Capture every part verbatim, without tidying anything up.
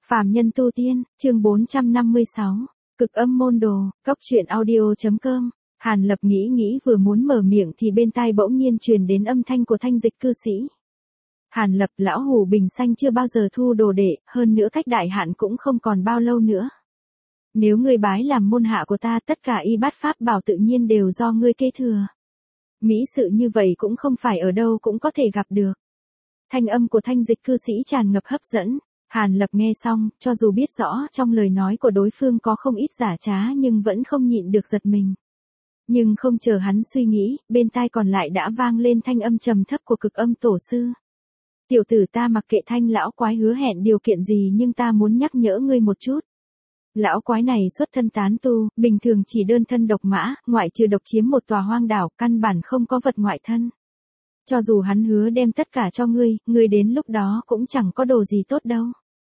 Phàm nhân tu tiên, chương bốn trăm năm mươi sáu. Cực âm môn đồ, cốc truyện audio chấm com. Hàn Lập nghĩ nghĩ vừa muốn mở miệng thì bên tai bỗng nhiên truyền đến âm thanh của Thanh Dịch cư sĩ. Hàn Lập, lão hủ Bình Xanh chưa bao giờ thu đồ đệ, hơn nữa cách đại hạn cũng không còn bao lâu nữa. Nếu ngươi bái làm môn hạ của ta, tất cả y bát pháp bảo tự nhiên đều do ngươi kế thừa. Mỹ sự như vậy cũng không phải ở đâu cũng có thể gặp được. Thanh âm của Thanh Dịch cư sĩ tràn ngập hấp dẫn. Hàn Lập nghe xong, cho dù biết rõ trong lời nói của đối phương có không ít giả trá nhưng vẫn không nhịn được giật mình. Nhưng không chờ hắn suy nghĩ, bên tai còn lại đã vang lên thanh âm trầm thấp của Cực Âm tổ sư. Tiểu tử, ta mặc kệ Thanh lão quái hứa hẹn điều kiện gì, nhưng ta muốn nhắc nhở ngươi một chút. Lão quái này xuất thân tán tu, bình thường chỉ đơn thân độc mã, ngoại trừ độc chiếm một tòa hoang đảo, căn bản không có vật ngoại thân. Cho dù hắn hứa đem tất cả cho ngươi, ngươi đến lúc đó cũng chẳng có đồ gì tốt đâu.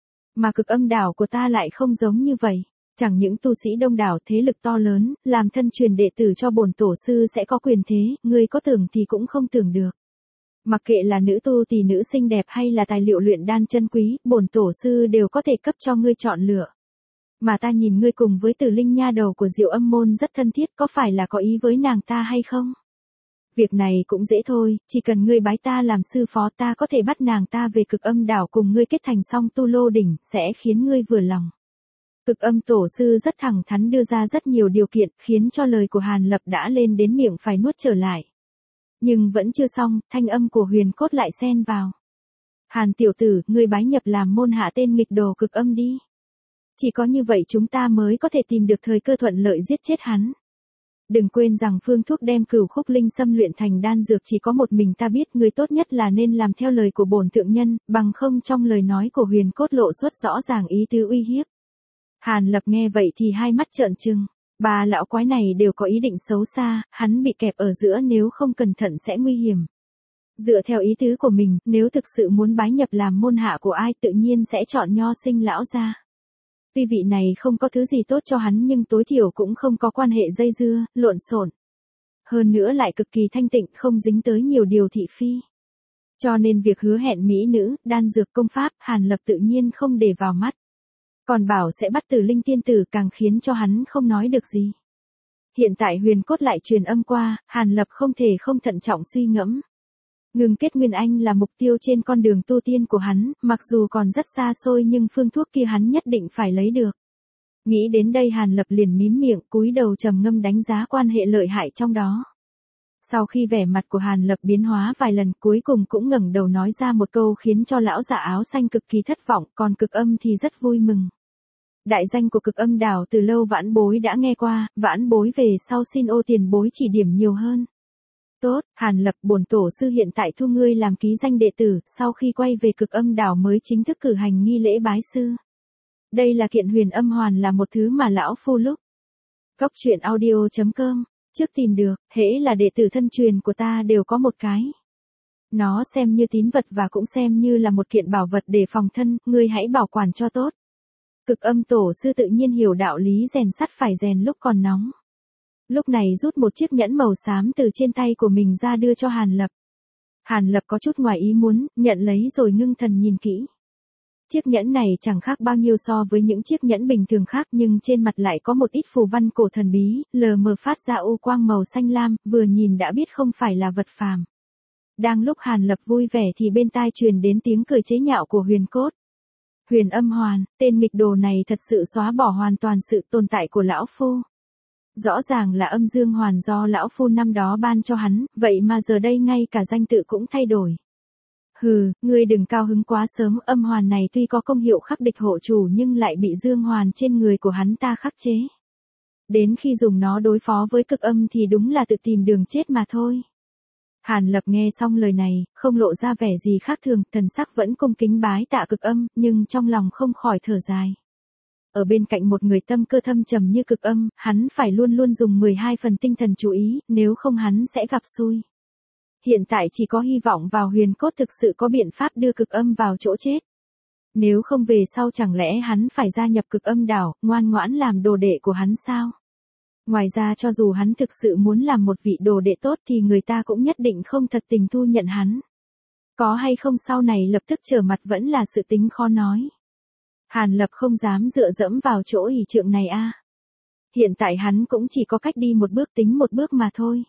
Mà Cực Âm đảo của ta lại không giống như vậy. Chẳng những tu sĩ đông đảo, thế lực to lớn, làm thân truyền đệ tử cho bổn tổ sư sẽ có quyền thế, ngươi có tưởng thì cũng không tưởng được. Mặc kệ là nữ tu tỷ nữ xinh đẹp hay là tài liệu luyện đan chân quý, bổn tổ sư đều có thể cấp cho ngươi chọn lựa. Mà ta nhìn ngươi cùng với Tử Linh nha đầu của Diệu Âm môn rất thân thiết, có phải là có ý với nàng ta hay không? Việc này cũng dễ thôi, chỉ cần ngươi bái ta làm sư phó, ta có thể bắt nàng ta về Cực Âm đảo cùng ngươi kết thành song tu lô đỉnh, sẽ khiến ngươi vừa lòng. Cực Âm tổ sư rất thẳng thắn đưa ra rất nhiều điều kiện, khiến cho lời của Hàn Lập đã lên đến miệng phải nuốt trở lại. Nhưng vẫn chưa xong, thanh âm của Huyền Cốt lại xen vào. Hàn tiểu tử, ngươi bái nhập làm môn hạ tên nghịch đồ Cực Âm đi. Chỉ có như vậy chúng ta mới có thể tìm được thời cơ thuận lợi giết chết hắn. Đừng quên rằng phương thuốc đem cửu khúc linh xâm luyện thành đan dược chỉ có một mình ta biết, người tốt nhất là nên làm theo lời của bổn thượng nhân, bằng không trong lời nói của Huyền Cốt lộ xuất rõ ràng ý tứ uy hiếp. Hàn Lập nghe vậy thì hai mắt trợn trừng, ba lão quái này đều có ý định xấu xa, hắn bị kẹp ở giữa nếu không cẩn thận sẽ nguy hiểm. Dựa theo ý tứ của mình, nếu thực sự muốn bái nhập làm môn hạ của ai tự nhiên sẽ chọn Nho Sinh lão gia. Tuy vị này không có thứ gì tốt cho hắn nhưng tối thiểu cũng không có quan hệ dây dưa, lộn xộn. Hơn nữa lại cực kỳ thanh tịnh, không dính tới nhiều điều thị phi. Cho nên việc hứa hẹn mỹ nữ, đan dược công pháp, Hàn Lập tự nhiên không để vào mắt. Còn bảo sẽ bắt Tử Linh tiên tử càng khiến cho hắn không nói được gì. Hiện tại Huyền Cốt lại truyền âm qua, Hàn Lập không thể không thận trọng suy ngẫm. Ngừng kết Nguyên Anh là mục tiêu trên con đường tu tiên của hắn, mặc dù còn rất xa xôi nhưng phương thuốc kia hắn nhất định phải lấy được. Nghĩ đến đây Hàn Lập liền mím miệng, cúi đầu trầm ngâm đánh giá quan hệ lợi hại trong đó. Sau khi vẻ mặt của Hàn Lập biến hóa vài lần, cuối cùng cũng ngẩng đầu nói ra một câu khiến cho lão giả áo xanh cực kỳ thất vọng, còn Cực Âm thì rất vui mừng. Đại danh của Cực Âm đảo từ lâu vãn bối đã nghe qua, vãn bối về sau xin ô tiền bối chỉ điểm nhiều hơn. Tốt, Hàn Lập, bổn tổ sư hiện tại thu ngươi làm ký danh đệ tử, sau khi quay về Cực Âm đảo mới chính thức cử hành nghi lễ bái sư. Đây là kiện huyền âm hoàn, là một thứ mà lão phu lúc cốc truyện audio chấm com trước tìm được, hễ là đệ tử thân truyền của ta đều có một cái. Nó xem như tín vật và cũng xem như là một kiện bảo vật để phòng thân, ngươi hãy bảo quản cho tốt. Cực Âm tổ sư tự nhiên hiểu đạo lý rèn sắt phải rèn lúc còn nóng. Lúc này rút một chiếc nhẫn màu xám từ trên tay của mình ra đưa cho Hàn Lập. Hàn Lập có chút ngoài ý muốn, nhận lấy rồi ngưng thần nhìn kỹ. Chiếc nhẫn này chẳng khác bao nhiêu so với những chiếc nhẫn bình thường khác, nhưng trên mặt lại có một ít phù văn cổ thần bí, lờ mờ phát ra u quang màu xanh lam, vừa nhìn đã biết không phải là vật phàm. Đang lúc Hàn Lập vui vẻ thì bên tai truyền đến tiếng cười chế nhạo của Huyền Cốt. Huyền âm hoàn, tên nghịch đồ này thật sự xóa bỏ hoàn toàn sự tồn tại của lão phu. Rõ ràng là âm dương hoàn do lão phu năm đó ban cho hắn, vậy mà giờ đây ngay cả danh tự cũng thay đổi. Hừ, ngươi đừng cao hứng quá sớm, âm hoàn này tuy có công hiệu khắc địch hộ chủ nhưng lại bị dương hoàn trên người của hắn ta khắc chế. Đến khi dùng nó đối phó với Cực Âm thì đúng là tự tìm đường chết mà thôi. Hàn Lập nghe xong lời này, không lộ ra vẻ gì khác thường, thần sắc vẫn cung kính bái tạ Cực Âm, nhưng trong lòng không khỏi thở dài. Ở bên cạnh một người tâm cơ thâm trầm như Cực Âm, hắn phải luôn luôn dùng mười hai phần tinh thần chú ý, nếu không hắn sẽ gặp xui. Hiện tại chỉ có hy vọng vào Huyền Cốt thực sự có biện pháp đưa Cực Âm vào chỗ chết. Nếu không về sau chẳng lẽ hắn phải gia nhập Cực Âm đảo, ngoan ngoãn làm đồ đệ của hắn sao? Ngoài ra cho dù hắn thực sự muốn làm một vị đồ đệ tốt thì người ta cũng nhất định không thật tình thu nhận hắn. Có hay không sau này lập tức trở mặt vẫn là sự tính khó nói. Hàn Lập không dám dựa dẫm vào chỗ ỷ trượng này a. Hiện tại hắn cũng chỉ có cách đi một bước tính một bước mà thôi.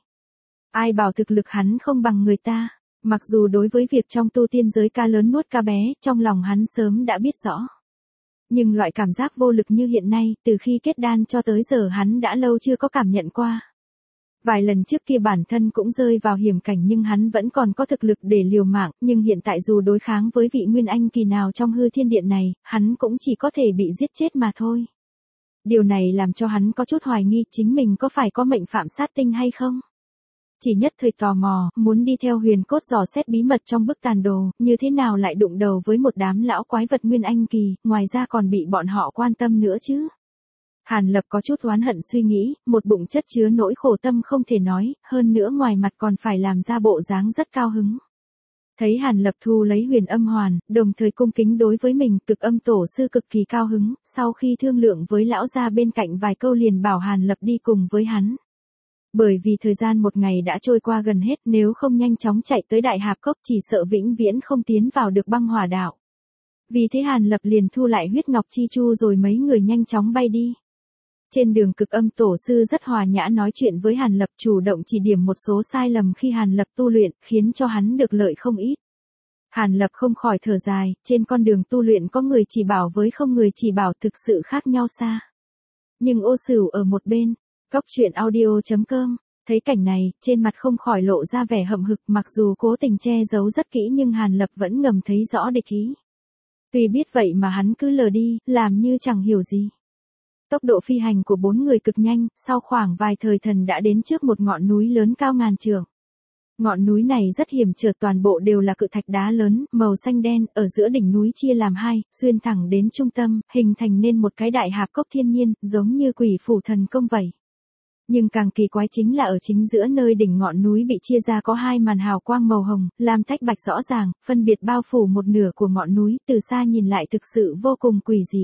Ai bảo thực lực hắn không bằng người ta. Mặc dù đối với việc trong tu tiên giới ca lớn nuốt ca bé, trong lòng hắn sớm đã biết rõ. Nhưng loại cảm giác vô lực như hiện nay, từ khi kết đan cho tới giờ hắn đã lâu chưa có cảm nhận qua. Vài lần trước kia bản thân cũng rơi vào hiểm cảnh nhưng hắn vẫn còn có thực lực để liều mạng, nhưng hiện tại dù đối kháng với vị Nguyên Anh kỳ nào trong hư thiên điện này, hắn cũng chỉ có thể bị giết chết mà thôi. Điều này làm cho hắn có chút hoài nghi chính mình có phải có mệnh phạm sát tinh hay không. Chỉ nhất thời tò mò, muốn đi theo huyền cốt dò xét bí mật trong bức tàn đồ, như thế nào lại đụng đầu với một đám lão quái vật Nguyên Anh kỳ, ngoài ra còn bị bọn họ quan tâm nữa chứ. Hàn Lập có chút oán hận suy nghĩ, một bụng chất chứa nỗi khổ tâm không thể nói, hơn nữa ngoài mặt còn phải làm ra bộ dáng rất cao hứng. Thấy Hàn Lập thu lấy huyền âm hoàn, đồng thời cung kính đối với mình, Cực Âm tổ sư cực kỳ cao hứng, sau khi thương lượng với lão gia bên cạnh vài câu liền bảo Hàn Lập đi cùng với hắn. Bởi vì thời gian một ngày đã trôi qua gần hết, nếu không nhanh chóng chạy tới Đại Hạp Cốc chỉ sợ vĩnh viễn không tiến vào được băng hỏa đạo. Vì thế Hàn Lập liền thu lại huyết ngọc chi chu rồi mấy người nhanh chóng bay đi. Trên đường Cực Âm tổ sư rất hòa nhã nói chuyện với Hàn Lập, chủ động chỉ điểm một số sai lầm khi Hàn Lập tu luyện, khiến cho hắn được lợi không ít. Hàn Lập không khỏi thở dài, trên con đường tu luyện có người chỉ bảo với không người chỉ bảo thực sự khác nhau xa. Nhưng Ô Sửu ở một bên, Cốc truyện audio chấm com, thấy cảnh này, trên mặt không khỏi lộ ra vẻ hậm hực, mặc dù cố tình che giấu rất kỹ nhưng Hàn Lập vẫn ngầm thấy rõ địch ý. Tuy biết vậy mà hắn cứ lờ đi, làm như chẳng hiểu gì. Tốc độ phi hành của bốn người cực nhanh, sau khoảng vài thời thần đã đến trước một ngọn núi lớn cao ngàn trượng. Ngọn núi này rất hiểm trở, toàn bộ đều là cự thạch đá lớn, màu xanh đen, ở giữa đỉnh núi chia làm hai, xuyên thẳng đến trung tâm, hình thành nên một cái đại hạp cốc thiên nhiên, giống như quỷ phủ thần công vậy. Nhưng càng kỳ quái chính là ở chính giữa nơi đỉnh ngọn núi bị chia ra có hai màn hào quang màu hồng, lam tách bạch rõ ràng, phân biệt bao phủ một nửa của ngọn núi, từ xa nhìn lại thực sự vô cùng quỷ dị.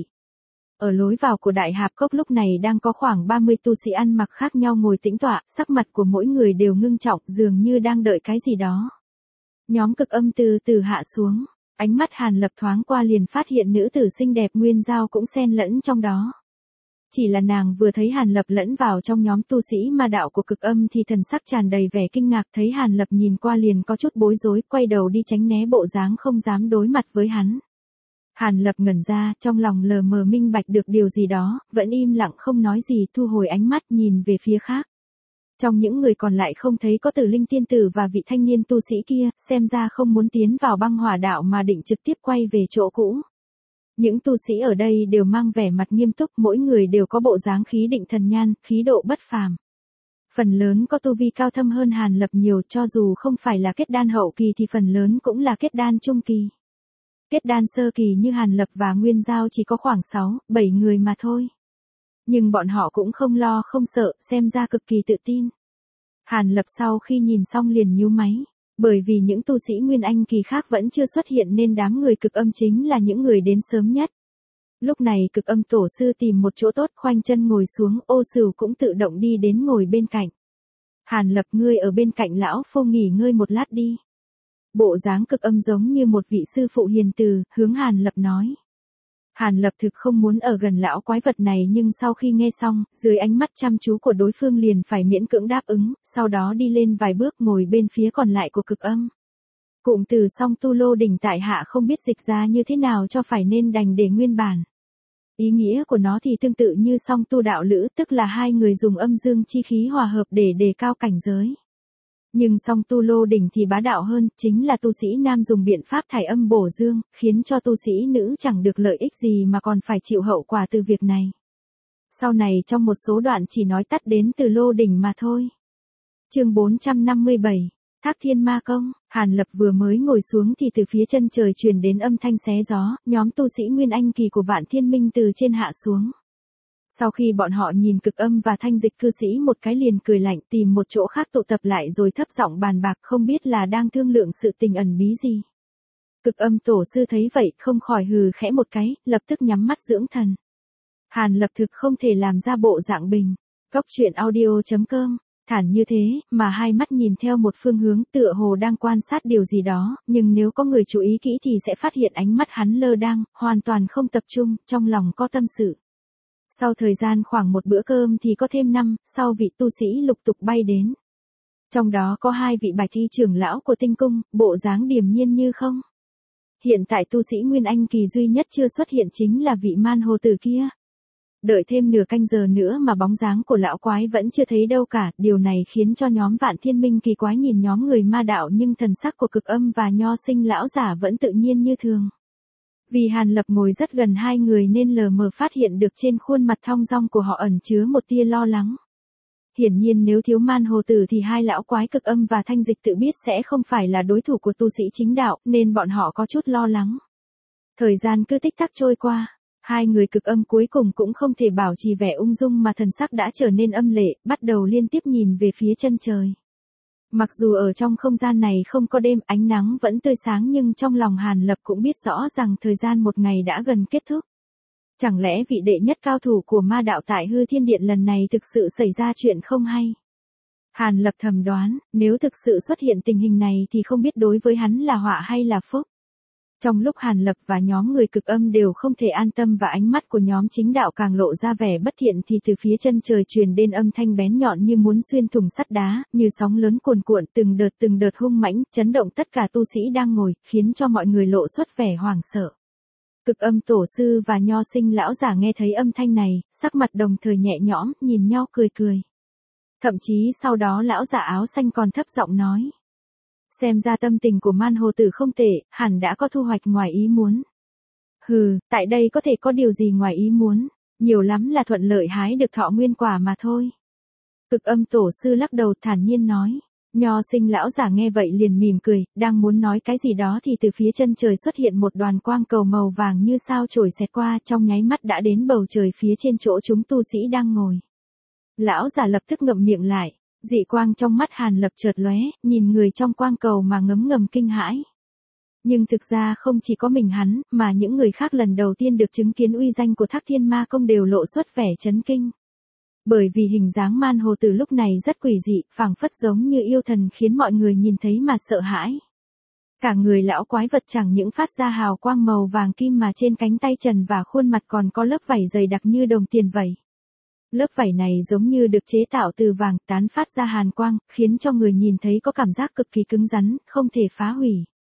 Ở lối vào của đại hạp cốc lúc này đang có khoảng ba mươi tu sĩ ăn mặc khác nhau ngồi tĩnh tọa, sắc mặt của mỗi người đều ngưng trọng, dường như đang đợi cái gì đó. Nhóm Cực Âm từ từ hạ xuống, ánh mắt Hàn Lập thoáng qua liền phát hiện nữ tử xinh đẹp Nguyên Giao cũng xen lẫn trong đó. Chỉ là nàng vừa thấy Hàn Lập lẫn vào trong nhóm tu sĩ ma đạo của Cực Âm thì thần sắc tràn đầy vẻ kinh ngạc, thấy Hàn Lập nhìn qua liền có chút bối rối, quay đầu đi tránh né bộ dáng không dám đối mặt với hắn. Hàn Lập ngẩn ra, trong lòng lờ mờ minh bạch được điều gì đó, vẫn im lặng không nói gì, thu hồi ánh mắt nhìn về phía khác. Trong những người còn lại không thấy có Tử Linh tiên tử và vị thanh niên tu sĩ kia, xem ra không muốn tiến vào băng hỏa đạo mà định trực tiếp quay về chỗ cũ. Những tu sĩ ở đây đều mang vẻ mặt nghiêm túc, mỗi người đều có bộ dáng khí định thần nhàn, khí độ bất phàm. Phần lớn có tu vi cao thâm hơn Hàn Lập nhiều, cho dù không phải là kết đan hậu kỳ thì phần lớn cũng là kết đan trung kỳ. Kết đan sơ kỳ như Hàn Lập và Nguyên Giao chỉ có khoảng sáu, bảy người mà thôi. Nhưng bọn họ cũng không lo không sợ, xem ra cực kỳ tự tin. Hàn Lập sau khi nhìn xong liền nhíu máy, bởi vì những tu sĩ Nguyên Anh kỳ khác vẫn chưa xuất hiện nên đám người Cực Âm chính là những người đến sớm nhất. Lúc này Cực Âm tổ sư tìm một chỗ tốt khoanh chân ngồi xuống, Ô Sửu cũng tự động đi đến ngồi bên cạnh. Hàn Lập, ngươi ở bên cạnh lão phu nghỉ ngơi một lát đi. Bộ dáng Cực Âm giống như một vị sư phụ hiền từ, hướng Hàn Lập nói. Hàn Lập thực không muốn ở gần lão quái vật này nhưng sau khi nghe xong, dưới ánh mắt chăm chú của đối phương liền phải miễn cưỡng đáp ứng, sau đó đi lên vài bước ngồi bên phía còn lại của Cực Âm. Cụm từ song tu lô đỉnh tại hạ không biết dịch ra như thế nào cho phải nên đành để nguyên bản. Ý nghĩa của nó thì tương tự như song tu đạo lữ, tức là hai người dùng âm dương chi khí hòa hợp để đề cao cảnh giới. Nhưng song tu lô đỉnh thì bá đạo hơn, chính là tu sĩ nam dùng biện pháp thải âm bổ dương, khiến cho tu sĩ nữ chẳng được lợi ích gì mà còn phải chịu hậu quả từ việc này. Sau này trong một số đoạn chỉ nói tắt đến từ lô đỉnh mà thôi. Chương bốn trăm năm mươi bảy, Thác Thiên Ma Công. Hàn Lập vừa mới ngồi xuống thì từ phía chân trời truyền đến âm thanh xé gió, nhóm tu sĩ Nguyên Anh kỳ của Vạn Thiên Minh từ trên hạ xuống. Sau khi bọn họ nhìn Cực Âm và Thanh Dịch cư sĩ một cái liền cười lạnh, tìm một chỗ khác tụ tập lại rồi thấp giọng bàn bạc, không biết là đang thương lượng sự tình ẩn bí gì. Cực Âm tổ sư thấy vậy không khỏi hừ khẽ một cái, lập tức nhắm mắt dưỡng thần. Hàn Lập thực không thể làm ra bộ dạng bình. Cốc truyện audio chấm com Thản như thế, mà hai mắt nhìn theo một phương hướng tựa hồ đang quan sát điều gì đó, nhưng nếu có người chú ý kỹ thì sẽ phát hiện ánh mắt hắn lơ đãng, hoàn toàn không tập trung, trong lòng có tâm sự. Sau thời gian khoảng một bữa cơm thì có thêm năm, sau vị tu sĩ lục tục bay đến. Trong đó có hai vị bạch y trưởng lão của tinh cung, bộ dáng điềm nhiên như không. Hiện tại tu sĩ Nguyên Anh kỳ duy nhất chưa xuất hiện chính là vị man hồ tử kia. Đợi thêm nửa canh giờ nữa mà bóng dáng của lão quái vẫn chưa thấy đâu cả, điều này khiến cho nhóm Vạn Thiên Minh kỳ quái nhìn nhóm người ma đạo, nhưng thần sắc của Cực Âm và Nho Sinh lão giả vẫn tự nhiên như thường. Vì Hàn Lập ngồi rất gần hai người nên lờ mờ phát hiện được trên khuôn mặt thong dong của họ ẩn chứa một tia lo lắng. Hiển nhiên nếu thiếu man hồ tử thì hai lão quái Cực Âm và Thanh Dịch tự biết sẽ không phải là đối thủ của tu sĩ chính đạo, nên bọn họ có chút lo lắng. Thời gian cứ tích tắc trôi qua. Hai người Cực Âm cuối cùng cũng không thể bảo trì vẻ ung dung mà thần sắc đã trở nên âm lệ, bắt đầu liên tiếp nhìn về phía chân trời. Mặc dù ở trong không gian này không có đêm, ánh nắng vẫn tươi sáng, nhưng trong lòng Hàn Lập cũng biết rõ rằng thời gian một ngày đã gần kết thúc. Chẳng lẽ vị đệ nhất cao thủ của ma đạo tại Hư Thiên Điện lần này thực sự xảy ra chuyện không hay? Hàn Lập thầm đoán, nếu thực sự xuất hiện tình hình này thì không biết đối với hắn là họa hay là phúc. Trong lúc Hàn Lập và nhóm người Cực Âm đều không thể an tâm và ánh mắt của nhóm chính đạo càng lộ ra vẻ bất thiện thì từ phía chân trời truyền đến âm thanh bén nhọn như muốn xuyên thủng sắt đá, như sóng lớn cuồn cuộn từng đợt từng đợt hung mãnh, chấn động tất cả tu sĩ đang ngồi, khiến cho mọi người lộ xuất vẻ hoảng sợ. Cực Âm tổ sư và Nho Sinh lão giả nghe thấy âm thanh này, sắc mặt đồng thời nhẹ nhõm, nhìn nhau cười cười. Thậm chí sau đó lão giả áo xanh còn thấp giọng nói. Xem ra tâm tình của man hồ tử không tệ, hẳn đã có thu hoạch ngoài ý muốn. Hừ, tại đây có thể có điều gì ngoài ý muốn, nhiều lắm là thuận lợi hái được thọ nguyên quả mà thôi. Cực Âm tổ sư lắc đầu thản nhiên nói. Nho Sinh lão giả nghe vậy liền mỉm cười, đang muốn nói cái gì đó thì từ phía chân trời xuất hiện một đoàn quang cầu màu vàng như sao chổi xẹt qua, trong nháy mắt đã đến bầu trời phía trên chỗ chúng tu sĩ đang ngồi. Lão giả lập tức ngậm miệng lại. Dị quang trong mắt Hàn Lập chợt lóe, nhìn người trong quang cầu mà ngấm ngầm kinh hãi. Nhưng thực ra không chỉ có mình hắn, mà những người khác lần đầu tiên được chứng kiến uy danh của Thác Thiên Ma Công đều lộ xuất vẻ chấn kinh. Bởi vì hình dáng man hồ tử lúc này rất quỷ dị, phảng phất giống như yêu thần, khiến mọi người nhìn thấy mà sợ hãi. Cả người lão quái vật chẳng những phát ra hào quang màu vàng kim mà trên cánh tay trần và khuôn mặt còn có lớp vảy dày đặc như đồng tiền vậy. Lớp vảy này giống như được chế tạo từ vàng, tán phát ra hàn quang, khiến cho người nhìn thấy có cảm giác cực kỳ cứng rắn, không thể phá hủy.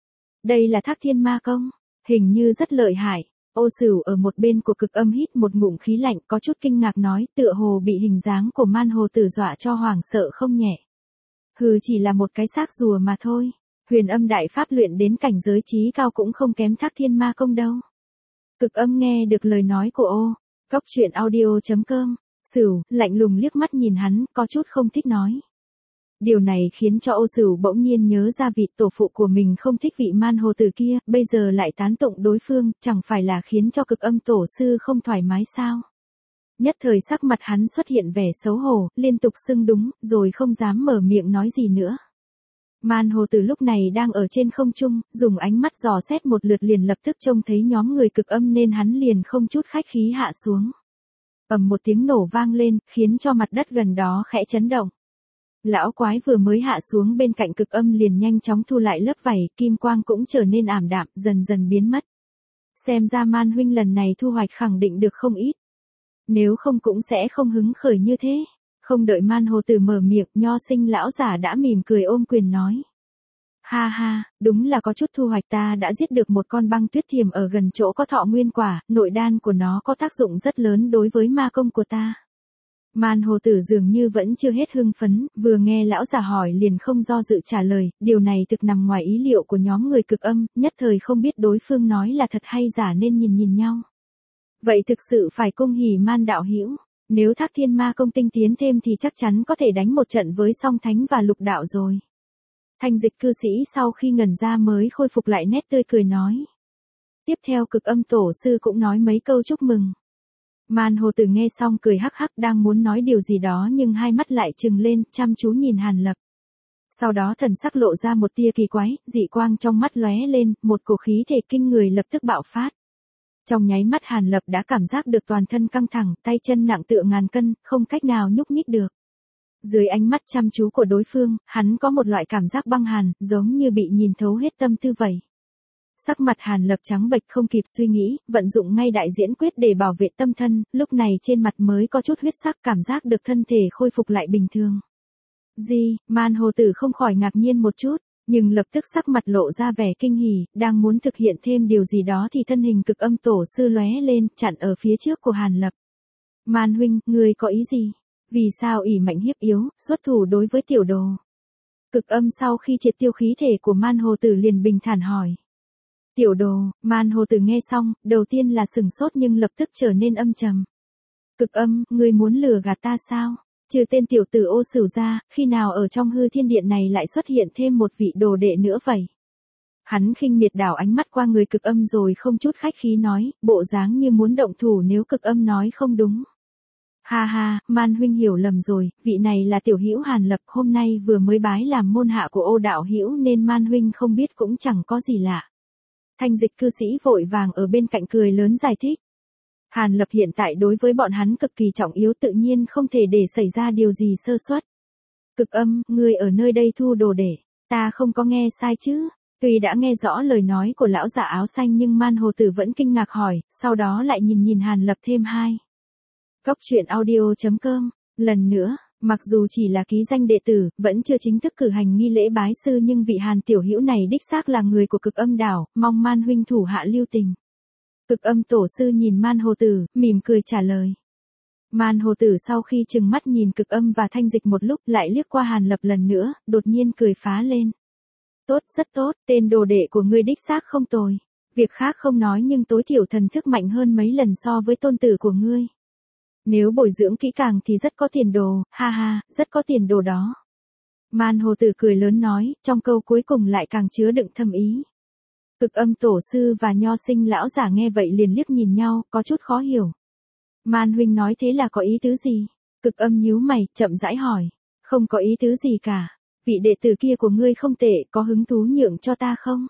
Đây là Thác Thiên Ma Công, hình như rất lợi hại. Ô Sửu ở một bên của Cực Âm hít một ngụm khí lạnh, có chút kinh ngạc nói, tựa hồ bị hình dáng của man hồ tử dọa cho hoảng sợ không nhẹ. Hừ, chỉ là một cái xác rùa mà thôi. Huyền Âm đại pháp luyện đến cảnh giới trí cao cũng không kém Thác Thiên Ma Công đâu. Cực Âm nghe được lời nói của ô, Cốc Truyện Audio chấm com. Sửu, lạnh lùng liếc mắt nhìn hắn, có chút không thích nói. Điều này khiến cho Ô Sửu bỗng nhiên nhớ ra vị tổ phụ của mình không thích vị man hồ tử kia, bây giờ lại tán tụng đối phương, chẳng phải là khiến cho Cực Âm tổ sư không thoải mái sao? Nhất thời sắc mặt hắn xuất hiện vẻ xấu hổ, liên tục xưng đúng, rồi không dám mở miệng nói gì nữa. Man hồ tử lúc này đang ở trên không trung, dùng ánh mắt dò xét một lượt liền lập tức trông thấy nhóm người Cực Âm nên hắn liền không chút khách khí hạ xuống. Ầm một tiếng nổ vang lên, khiến cho mặt đất gần đó khẽ chấn động. Lão quái vừa mới hạ xuống bên cạnh Cực Âm liền nhanh chóng thu lại lớp vảy, kim quang cũng trở nên ảm đạm, dần dần biến mất. Xem ra man huynh lần này thu hoạch khẳng định được không ít. Nếu không cũng sẽ không hứng khởi như thế. Không đợi man hồ tử mở miệng, Nho Sinh lão giả đã mỉm cười ôm quyền nói. Ha ha, đúng là có chút thu hoạch, ta đã giết được một con băng tuyết thiềm ở gần chỗ có thọ nguyên quả, nội đan của nó có tác dụng rất lớn đối với ma công của ta. Man hồ tử dường như vẫn chưa hết hưng phấn, vừa nghe lão giả hỏi liền không do dự trả lời, điều này thực nằm ngoài ý liệu của nhóm người Cực Âm, nhất thời không biết đối phương nói là thật hay giả nên nhìn nhìn nhau. Vậy thực sự phải cung hỉ man đạo hữu, nếu Thác Thiên Ma Công tinh tiến thêm thì chắc chắn có thể đánh một trận với Song Thánh và Lục Đạo rồi. Thanh Dịch cư sĩ sau khi ngẩn ra mới khôi phục lại nét tươi cười nói. Tiếp theo Cực Âm tổ sư cũng nói mấy câu chúc mừng. Man hồ tử nghe xong cười hắc hắc, đang muốn nói điều gì đó nhưng hai mắt lại trừng lên, chăm chú nhìn Hàn Lập. Sau đó thần sắc lộ ra một tia kỳ quái, dị quang trong mắt lóe lên, một cổ khí thể kinh người lập tức bạo phát. Trong nháy mắt Hàn Lập đã cảm giác được toàn thân căng thẳng, tay chân nặng tựa ngàn cân, không cách nào nhúc nhích được. Dưới ánh mắt chăm chú của đối phương, hắn có một loại cảm giác băng hàn, giống như bị nhìn thấu hết tâm tư vậy. Sắc mặt Hàn Lập trắng bệch không kịp suy nghĩ, vận dụng ngay đại diễn quyết để bảo vệ tâm thân, lúc này trên mặt mới có chút huyết sắc, cảm giác được thân thể khôi phục lại bình thường. Gì, Man Hồ Tử không khỏi ngạc nhiên một chút, nhưng lập tức sắc mặt lộ ra vẻ kinh hỉ, đang muốn thực hiện thêm điều gì đó thì thân hình cực âm tổ sư lóe lên, chặn ở phía trước của Hàn Lập. Man huynh, ngươi có ý gì? Vì sao ỷ mạnh hiếp yếu, xuất thủ đối với tiểu đồ? Cực âm sau khi triệt tiêu khí thể của Man Hồ Tử liền bình thản hỏi. Tiểu đồ, Man Hồ Tử nghe xong, đầu tiên là sừng sốt nhưng lập tức trở nên âm trầm. Cực âm, ngươi muốn lừa gạt ta sao? Trừ tên tiểu tử Ô Sửu ra, khi nào ở trong hư thiên điện này lại xuất hiện thêm một vị đồ đệ nữa vậy? Hắn khinh miệt đảo ánh mắt qua người cực âm rồi không chút khách khí nói, bộ dáng như muốn động thủ nếu cực âm nói không đúng. Ha ha, Man huynh hiểu lầm rồi, vị này là tiểu hữu Hàn Lập, hôm nay vừa mới bái làm môn hạ của Ô đạo hữu nên Man huynh không biết cũng chẳng có gì lạ. Thanh dịch cư sĩ vội vàng ở bên cạnh cười lớn giải thích. Hàn Lập hiện tại đối với bọn hắn cực kỳ trọng yếu, tự nhiên không thể để xảy ra điều gì sơ suất. Cực âm, ngươi ở nơi đây thu đồ để, ta không có nghe sai chứ? Tuy đã nghe rõ lời nói của lão giả áo xanh nhưng Man Hồ Tử vẫn kinh ngạc hỏi, sau đó lại nhìn nhìn Hàn Lập thêm hai. Cốc truyện audio chấm com, lần nữa, mặc dù chỉ là ký danh đệ tử, vẫn chưa chính thức cử hành nghi lễ bái sư nhưng vị Hàn tiểu hữu này đích xác là người của cực âm đảo, mong Man huynh thủ hạ lưu tình. Cực âm tổ sư nhìn Man Hồ Tử, mỉm cười trả lời. Man Hồ Tử sau khi trừng mắt nhìn cực âm và thanh dịch một lúc lại liếc qua Hàn Lập lần nữa, đột nhiên cười phá lên. Tốt, rất tốt, tên đồ đệ của ngươi đích xác không tồi. Việc khác không nói nhưng tối thiểu thần thức mạnh hơn mấy lần so với tôn tử của ngươi. Nếu bồi dưỡng kỹ càng thì rất có tiền đồ, ha ha, rất có tiền đồ đó. Man Hồ Tử cười lớn nói, trong câu cuối cùng lại càng chứa đựng thâm ý. Cực âm tổ sư và nho sinh lão giả nghe vậy liền liếc nhìn nhau, có chút khó hiểu. Man huynh nói thế là có ý tứ gì? Cực âm nhíu mày, chậm rãi hỏi. Không có ý tứ gì cả. Vị đệ tử kia của ngươi không tệ, có hứng thú nhượng cho ta không?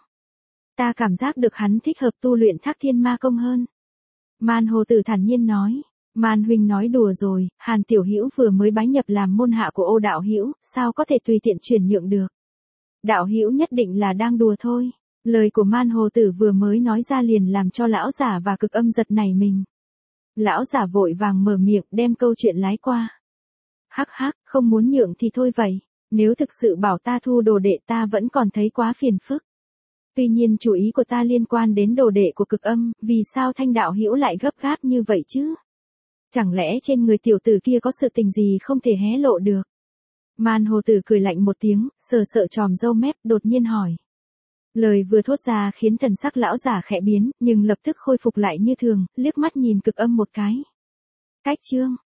Ta cảm giác được hắn thích hợp tu luyện Thác Thiên Ma Công hơn. Man Hồ Tử thản nhiên nói. Man huynh nói đùa rồi, Hàn tiểu hữu vừa mới bái nhập làm môn hạ của Ô đạo hữu, sao có thể tùy tiện chuyển nhượng được? Đạo hữu nhất định là đang đùa thôi. Lời của Man Hồ Tử vừa mới nói ra liền làm cho lão giả và cực âm giật nảy mình. Lão giả vội vàng mở miệng đem câu chuyện lái qua. Hắc hắc, không muốn nhượng thì thôi vậy. Nếu thực sự bảo ta thu đồ đệ ta vẫn còn thấy quá phiền phức. Tuy nhiên chủ ý của ta liên quan đến đồ đệ của cực âm, vì sao Thanh đạo hữu lại gấp gáp như vậy chứ? Chẳng lẽ trên người tiểu tử kia có sự tình gì không thể hé lộ được? Man Hồ Tử cười lạnh một tiếng, sờ sợ tròm râu mép, đột nhiên hỏi. Lời vừa thốt ra khiến thần sắc lão giả khẽ biến, nhưng lập tức khôi phục lại như thường, liếc mắt nhìn cực âm một cái. Cách chương,